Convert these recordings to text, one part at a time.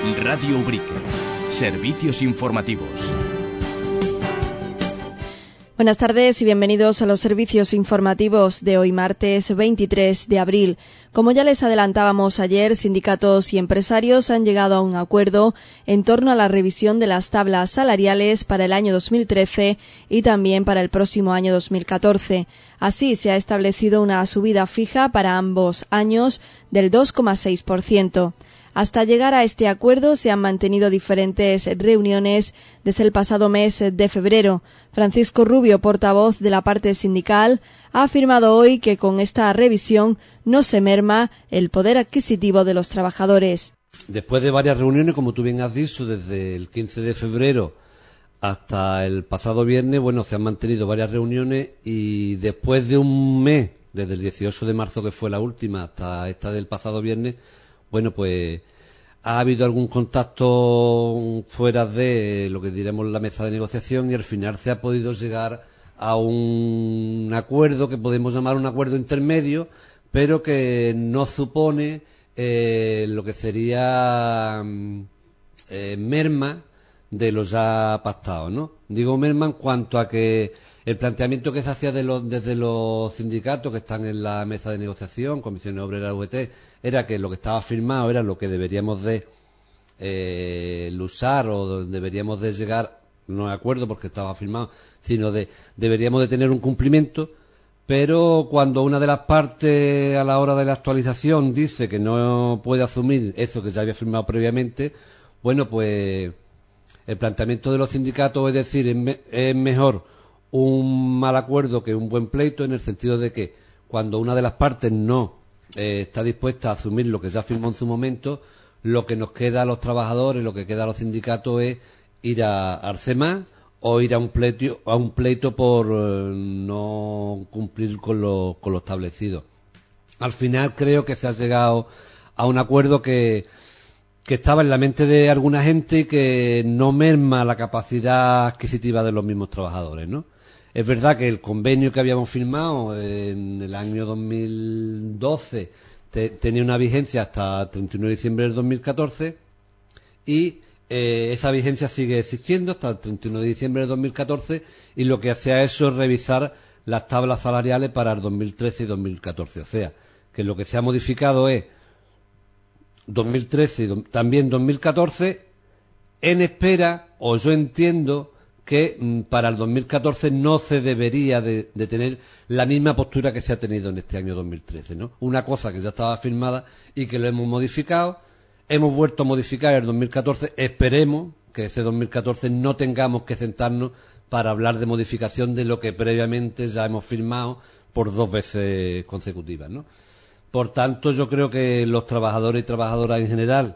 Radio Ubrique. Servicios informativos. Buenas tardes y bienvenidos a los servicios informativos de hoy martes 23 de abril. Como ya les adelantábamos ayer, sindicatos y empresarios han llegado a un acuerdo en torno a la revisión de las tablas salariales para el año 2013 y también para el próximo año 2014. Así, se ha establecido una subida fija para ambos años del 2,6%. Hasta llegar a este acuerdo se han mantenido diferentes reuniones desde el pasado mes de febrero. Francisco Rubio, portavoz de la parte sindical, ha afirmado hoy que con esta revisión no se merma el poder adquisitivo de los trabajadores. Después de varias reuniones, como tú bien has dicho, desde el 15 de febrero hasta el pasado viernes, se han mantenido varias reuniones y después de un mes, desde el 18 de marzo que fue la última hasta esta del pasado viernes, ha habido algún contacto fuera de lo que diremos la mesa de negociación y al final se ha podido llegar a un acuerdo que podemos llamar un acuerdo intermedio, pero que no supone lo que sería merma de lo ya pactado, ¿no? Digo merma en cuanto a que el planteamiento que se hacía desde los sindicatos que están en la mesa de negociación, Comisiones Obreras, UGT, era que lo que estaba firmado era lo que deberíamos de luchar o deberíamos de llegar, no de acuerdo porque estaba firmado, sino deberíamos de tener un cumplimiento, pero cuando una de las partes a la hora de la actualización dice que no puede asumir eso que ya había firmado previamente, el planteamiento de los sindicatos es decir, es mejor un mal acuerdo que un buen pleito, en el sentido de que cuando una de las partes no está dispuesta a asumir lo que ya firmó en su momento, lo que nos queda a los trabajadores, lo que queda a los sindicatos es ir a Arcema o ir a un pleito por no cumplir con lo establecido. Al final creo que se ha llegado a un acuerdo que estaba en la mente de alguna gente y que no merma la capacidad adquisitiva de los mismos trabajadores, ¿no? Es verdad que el convenio que habíamos firmado en el año 2012 tenía una vigencia hasta el 31 de diciembre del 2014 y esa vigencia sigue existiendo hasta el 31 de diciembre del 2014 y lo que hace a eso es revisar las tablas salariales para el 2013 y 2014. O sea, que lo que se ha modificado es 2013 y también 2014 en espera, o yo entiendo que para el 2014 no se debería de tener la misma postura que se ha tenido en este año 2013, ¿no? Una cosa que ya estaba firmada y que lo hemos modificado, hemos vuelto a modificar el 2014, esperemos que ese 2014 no tengamos que sentarnos para hablar de modificación de lo que previamente ya hemos firmado por 2 veces consecutivas, ¿no? Por tanto, yo creo que los trabajadores y trabajadoras en general,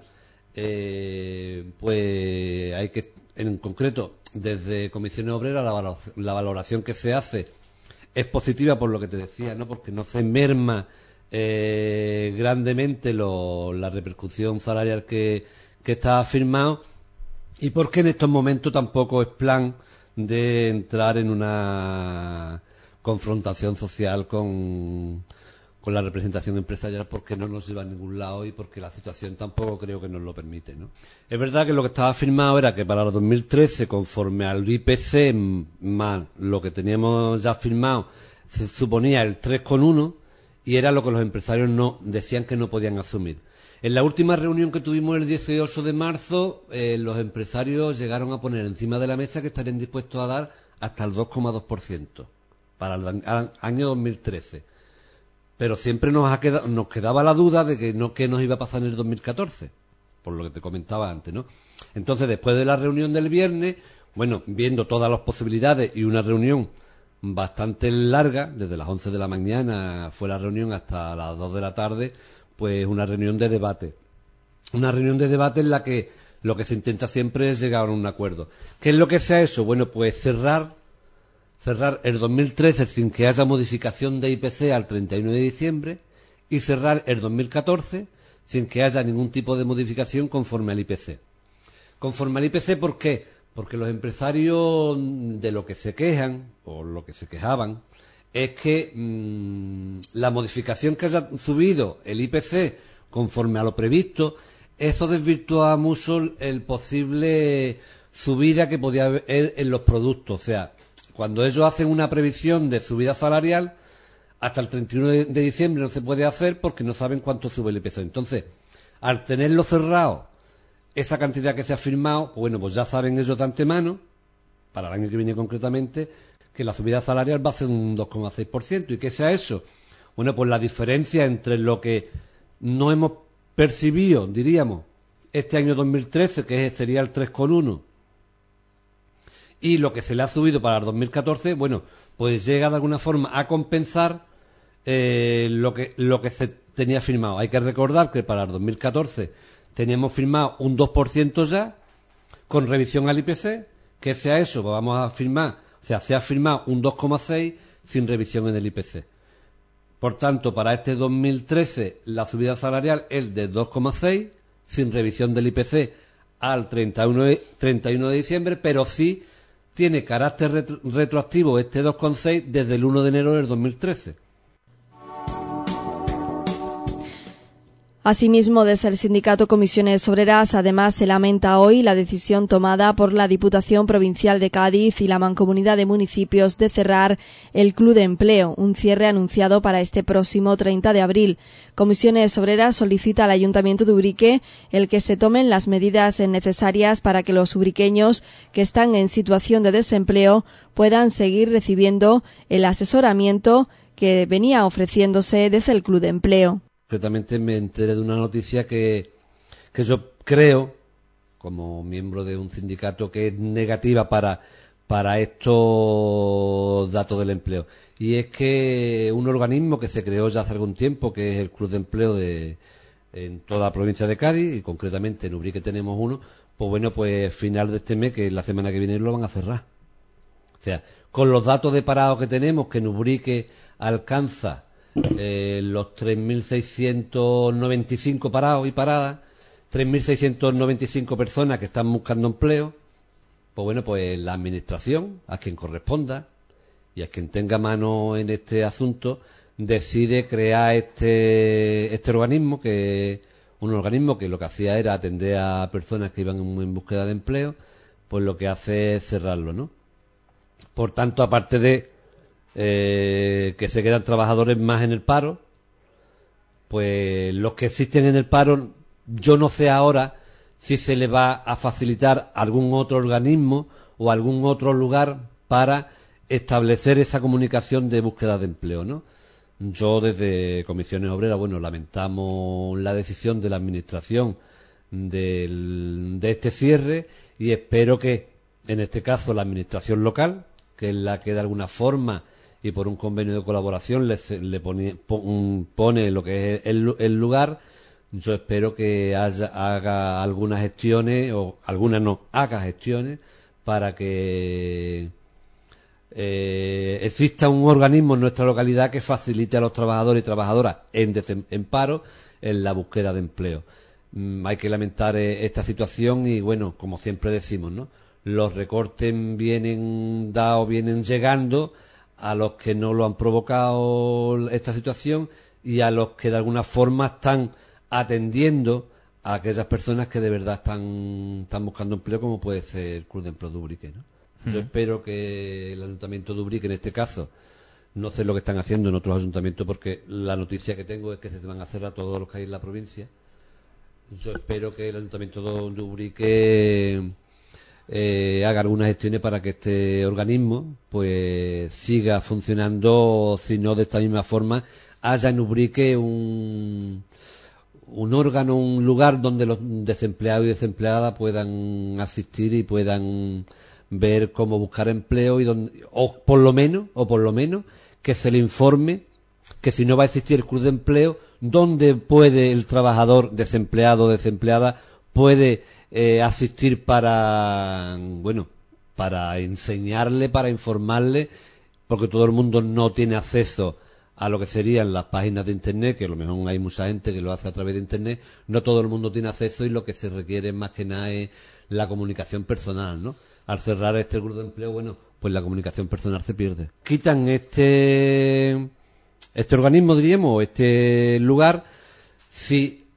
hay que, en concreto, desde Comisiones Obreras, la valoración que se hace es positiva por lo que te decía, ¿no? Porque no se merma grandemente la repercusión salarial que está firmado y porque en estos momentos tampoco es plan de entrar en una confrontación social con la representación empresarial, porque no nos lleva a ningún lado y porque la situación tampoco creo que nos lo permite, ¿no? Es verdad que lo que estaba firmado era que para el 2013, conforme al IPC más lo que teníamos ya firmado, se suponía el 3,1 y era lo que los empresarios no decían que no podían asumir. En la última reunión que tuvimos el 18 de marzo, los empresarios llegaron a poner encima de la mesa que estarían dispuestos a dar hasta el 2,2% para el año 2013. Pero siempre nos quedaba la duda de que qué nos iba a pasar en el 2014, por lo que te comentaba antes, ¿no? Entonces, después de la reunión del viernes, viendo todas las posibilidades y una reunión bastante larga, desde las 11 de la mañana fue la reunión hasta las 2 de la tarde, pues una reunión de debate. Una reunión de debate en la que lo que se intenta siempre es llegar a un acuerdo. ¿Qué es lo que se ha hecho? Pues cerrar el 2013 sin que haya modificación de IPC al 31 de diciembre y cerrar el 2014 sin que haya ningún tipo de modificación conforme al IPC. Conforme al IPC, ¿por qué? Porque los empresarios de lo que se quejan, o lo que se quejaban, es que la modificación que haya subido el IPC conforme a lo previsto eso desvirtúa mucho el posible subida que podía haber en los productos. O sea, cuando ellos hacen una previsión de subida salarial, hasta el 31 de diciembre no se puede hacer porque no saben cuánto sube el IPC. Entonces, al tenerlo cerrado, esa cantidad que se ha firmado, bueno, pues ya saben ellos de antemano, para el año que viene concretamente, que la subida salarial va a ser un 2,6%. ¿Y qué sea eso? Bueno, pues la diferencia entre lo que no hemos percibido, diríamos, este año 2013, que sería el 3,1%, y lo que se le ha subido para el 2014, bueno, pues llega de alguna forma a compensar lo que se tenía firmado. Hay que recordar que para el 2014 teníamos firmado un 2% ya, con revisión al IPC, que sea eso, pues vamos a firmar, o sea, se ha firmado un 2,6 sin revisión en el IPC. Por tanto, para este 2013 la subida salarial es de 2,6 sin revisión del IPC al 31 de diciembre, pero sí tiene carácter retroactivo este 2,6 desde el 1 de enero del 2013. Asimismo, desde el sindicato Comisiones Obreras, además, se lamenta hoy la decisión tomada por la Diputación Provincial de Cádiz y la Mancomunidad de Municipios de cerrar el Club de Empleo, un cierre anunciado para este próximo 30 de abril. Comisiones Obreras solicita al Ayuntamiento de Ubrique el que se tomen las medidas necesarias para que los ubriqueños que están en situación de desempleo puedan seguir recibiendo el asesoramiento que venía ofreciéndose desde el Club de Empleo. Concretamente me enteré de una noticia que yo creo, como miembro de un sindicato, que es negativa para estos datos del empleo. Y es que un organismo que se creó ya hace algún tiempo, que es el Club de Empleo en toda la provincia de Cádiz, y concretamente en Ubrique tenemos uno, pues bueno, pues final de este mes, que la semana que viene lo van a cerrar. O sea, con los datos de parados que tenemos, que en Ubrique alcanza los 3.695 parados y paradas, 3.695 personas que están buscando empleo, pues bueno, pues la administración, a quien corresponda y a quien tenga mano en este asunto, decide crear este organismo, que un organismo que lo que hacía era atender a personas que iban en búsqueda de empleo, pues lo que hace es cerrarlo, ¿no? Por tanto, aparte de que se quedan trabajadores más en el paro, pues los que existen en el paro, yo no sé ahora si se le va a facilitar algún otro organismo o algún otro lugar para establecer esa comunicación de búsqueda de empleo, ¿no? Yo desde Comisiones Obreras, bueno, lamentamos la decisión de la administración de este cierre, y espero que en este caso la administración local, que es la que de alguna forma y por un convenio de colaboración le pone lo que es el lugar, yo espero que haga algunas gestiones, o algunas no, haga gestiones para que exista un organismo en nuestra localidad que facilite a los trabajadores y trabajadoras en paro en la búsqueda de empleo. Hay que lamentar esta situación y, bueno, como siempre decimos, ¿no? Los recortes vienen llegando a los que no lo han provocado esta situación y a los que de alguna forma están atendiendo a aquellas personas que de verdad están buscando empleo, como puede ser el Club de Empleo de Ubrique, ¿no? Yo espero que el Ayuntamiento de Ubrique, en este caso, no sé lo que están haciendo en otros ayuntamientos, porque la noticia que tengo es que se van a cerrar todos los que hay en la provincia. Yo espero que el Ayuntamiento de Ubrique haga algunas gestiones para que este organismo pues siga funcionando, si no de esta misma forma, haya en Ubrique un órgano, un lugar donde los desempleados y desempleadas puedan asistir y puedan ver cómo buscar empleo, y o por lo menos que se le informe que si no va a existir el Club de Empleo, dónde puede el trabajador desempleado o desempleada puede asistir para enseñarle, para informarle, porque todo el mundo no tiene acceso a lo que serían las páginas de internet, que a lo mejor hay mucha gente que lo hace a través de internet, no todo el mundo tiene acceso, y lo que se requiere más que nada es la comunicación personal, ¿no? Al cerrar este Club de Empleo, bueno, pues la comunicación personal se pierde. Quitan este organismo, diríamos, este lugar, si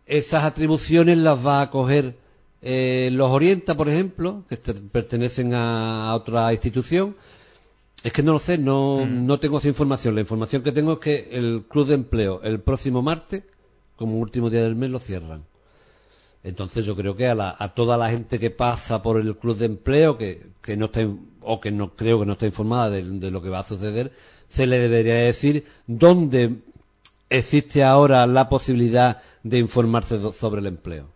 esas atribuciones las va a coger los Orienta, por ejemplo, que pertenecen a otra institución. Es que no lo sé, no tengo esa información. La información que tengo es que el Club de Empleo el próximo martes, como último día del mes, lo cierran. Entonces yo creo que a toda la gente que pasa por el Club de Empleo, que no está, o que no creo que no está informada de lo que va a suceder, se le debería decir dónde existe ahora la posibilidad de informarse sobre el empleo.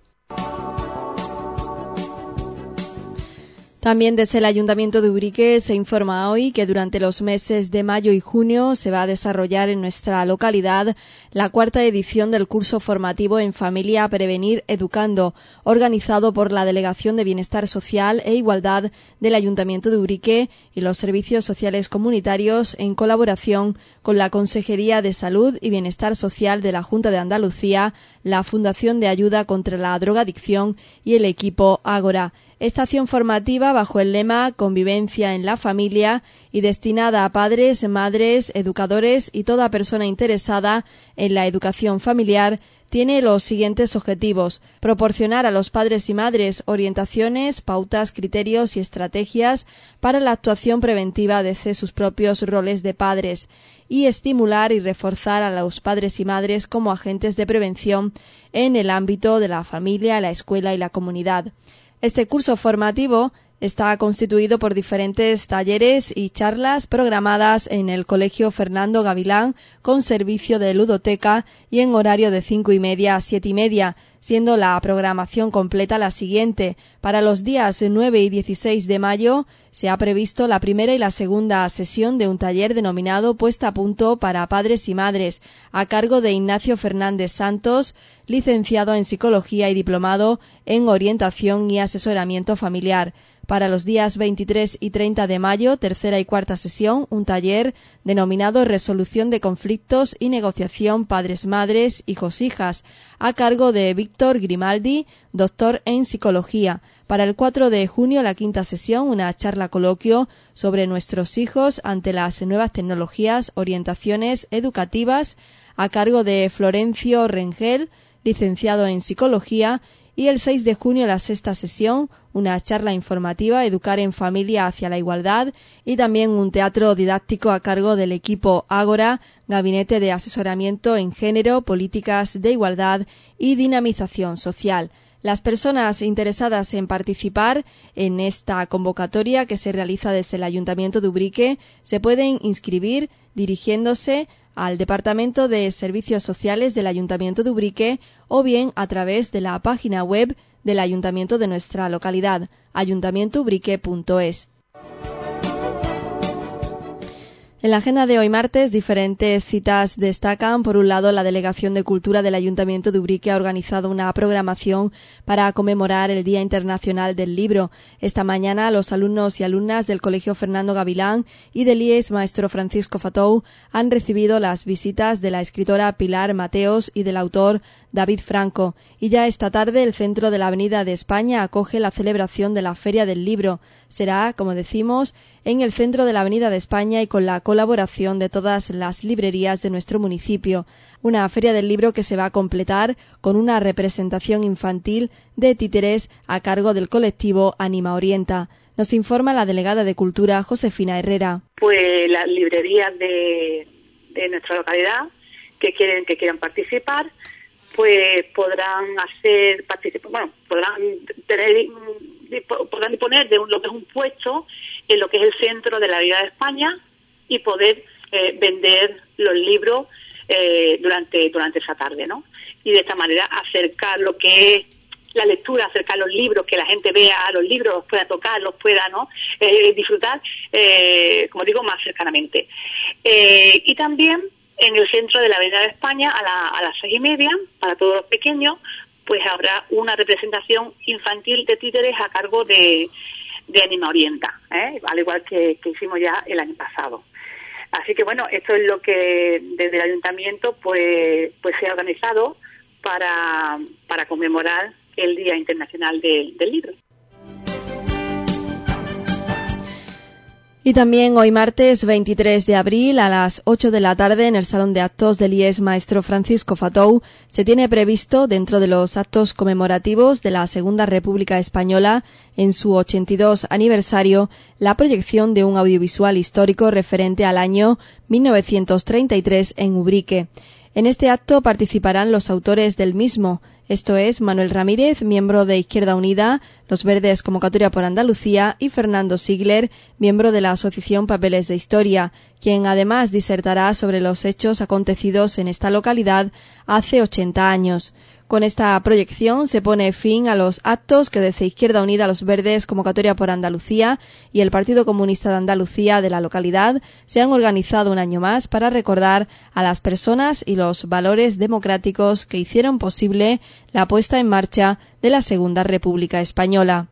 También desde el Ayuntamiento de Ubrique se informa hoy que durante los meses de mayo y junio se va a desarrollar en nuestra localidad la cuarta edición del curso formativo en Familia Prevenir Educando, organizado por la Delegación de Bienestar Social e Igualdad del Ayuntamiento de Ubrique y los Servicios Sociales Comunitarios en colaboración con la Consejería de Salud y Bienestar Social de la Junta de Andalucía, la Fundación de Ayuda contra la Drogadicción y el equipo Ágora. Esta acción formativa, bajo el lema Convivencia en la Familia y destinada a padres, madres, educadores y toda persona interesada en la educación familiar, tiene los siguientes objetivos: proporcionar a los padres y madres orientaciones, pautas, criterios y estrategias para la actuación preventiva desde sus propios roles de padres, y estimular y reforzar a los padres y madres como agentes de prevención en el ámbito de la familia, la escuela y la comunidad. Este curso formativo está constituido por diferentes talleres y charlas programadas en el Colegio Fernando Gavilán con servicio de ludoteca y en horario de 5:30 a 7:30, siendo la programación completa la siguiente. Para los días 9 y 16 de mayo se ha previsto la primera y la segunda sesión de un taller denominado Puesta a Punto para Padres y Madres, a cargo de Ignacio Fernández Santos, licenciado en Psicología y diplomado en Orientación y Asesoramiento Familiar. Para los días 23 y 30 de mayo, tercera y cuarta sesión, un taller denominado Resolución de Conflictos y Negociación Padres-Madres, Hijos-Hijas, a cargo de Víctor Grimaldi, doctor en Psicología. Para el 4 de junio, la quinta sesión, una charla coloquio sobre nuestros hijos ante las nuevas tecnologías, orientaciones educativas, a cargo de Florencio Rengel, licenciado en Psicología. Y el 6 de junio, la sexta sesión, una charla informativa, Educar en Familia hacia la Igualdad, y también un teatro didáctico a cargo del equipo Ágora, Gabinete de Asesoramiento en Género, Políticas de Igualdad y Dinamización Social. Las personas interesadas en participar en esta convocatoria que se realiza desde el Ayuntamiento de Ubrique se pueden inscribir dirigiéndose al Departamento de Servicios Sociales del Ayuntamiento de Ubrique o bien a través de la página web del Ayuntamiento de nuestra localidad, ayuntamientoubrique.es. En la agenda de hoy martes, diferentes citas destacan. Por un lado, la Delegación de Cultura del Ayuntamiento de Ubrique ha organizado una programación para conmemorar el Día Internacional del Libro. Esta mañana, los alumnos y alumnas del Colegio Fernando Gavilán y del IES Maestro Francisco Fatou han recibido las visitas de la escritora Pilar Mateos y del autor David Franco. Y ya esta tarde, el centro de la Avenida de España acoge la celebración de la Feria del Libro. Será, como decimos, en el centro de la Avenida de España y con la colaboración de todas las librerías de nuestro municipio. Una feria del libro que se va a completar con una representación infantil de títeres a cargo del colectivo Anima Orienta. Nos informa la delegada de Cultura, Josefina Herrera. Pues las librerías de nuestra localidad que quieran participar, pues podrán disponer de lo que es un puesto en lo que es el centro de la Avenida de España y poder vender los libros durante esa tarde, ¿no? Y de esta manera acercar lo que es la lectura, acercar los libros, que la gente vea los libros, los pueda tocar, los pueda, ¿no?, disfrutar, como digo, más cercanamente. Y también en el centro de la Avenida de España, a las 6:30, para todos los pequeños, pues habrá una representación infantil de títeres a cargo de Anima Orienta, al igual que hicimos ya el año pasado. Así que bueno, esto es lo que desde el ayuntamiento pues se ha organizado para conmemorar el Día Internacional del Libro. Y Y también hoy martes 23 de abril a las 8 de la tarde en el Salón de Actos del IES Maestro Francisco Fatou se tiene previsto, dentro de los actos conmemorativos de la Segunda República Española en su 82 aniversario, la proyección de un audiovisual histórico referente al año 1933 en Ubrique. En este acto participarán los autores del mismo, esto es Manuel Ramírez, miembro de Izquierda Unida, Los Verdes Convocatoria por Andalucía, y Fernando Sigler, miembro de la Asociación Papeles de Historia, quien además disertará sobre los hechos acontecidos en esta localidad hace 80 años. Con esta proyección se pone fin a los actos que desde Izquierda Unida, Los Verdes, Convocatoria por Andalucía y el Partido Comunista de Andalucía de la localidad se han organizado un año más para recordar a las personas y los valores democráticos que hicieron posible la puesta en marcha de la Segunda República Española.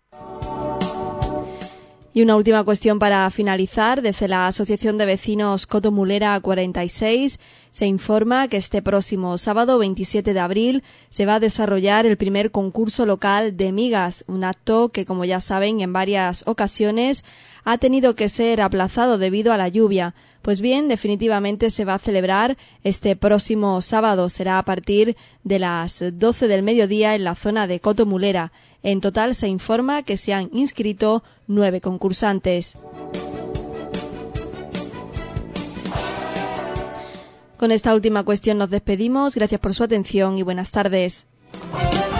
Y una última cuestión para finalizar. Desde la Asociación de Vecinos Coto Mulera 46 se informa que este próximo sábado 27 de abril se va a desarrollar el primer concurso local de migas, un acto que, como ya saben, en varias ocasiones ha tenido que ser aplazado debido a la lluvia. Pues bien, definitivamente se va a celebrar este próximo sábado. Será a partir de las 12 del mediodía en la zona de Coto Mulera. En total se informa que se han inscrito 9 concursantes. Con esta última cuestión nos despedimos. Gracias por su atención y buenas tardes.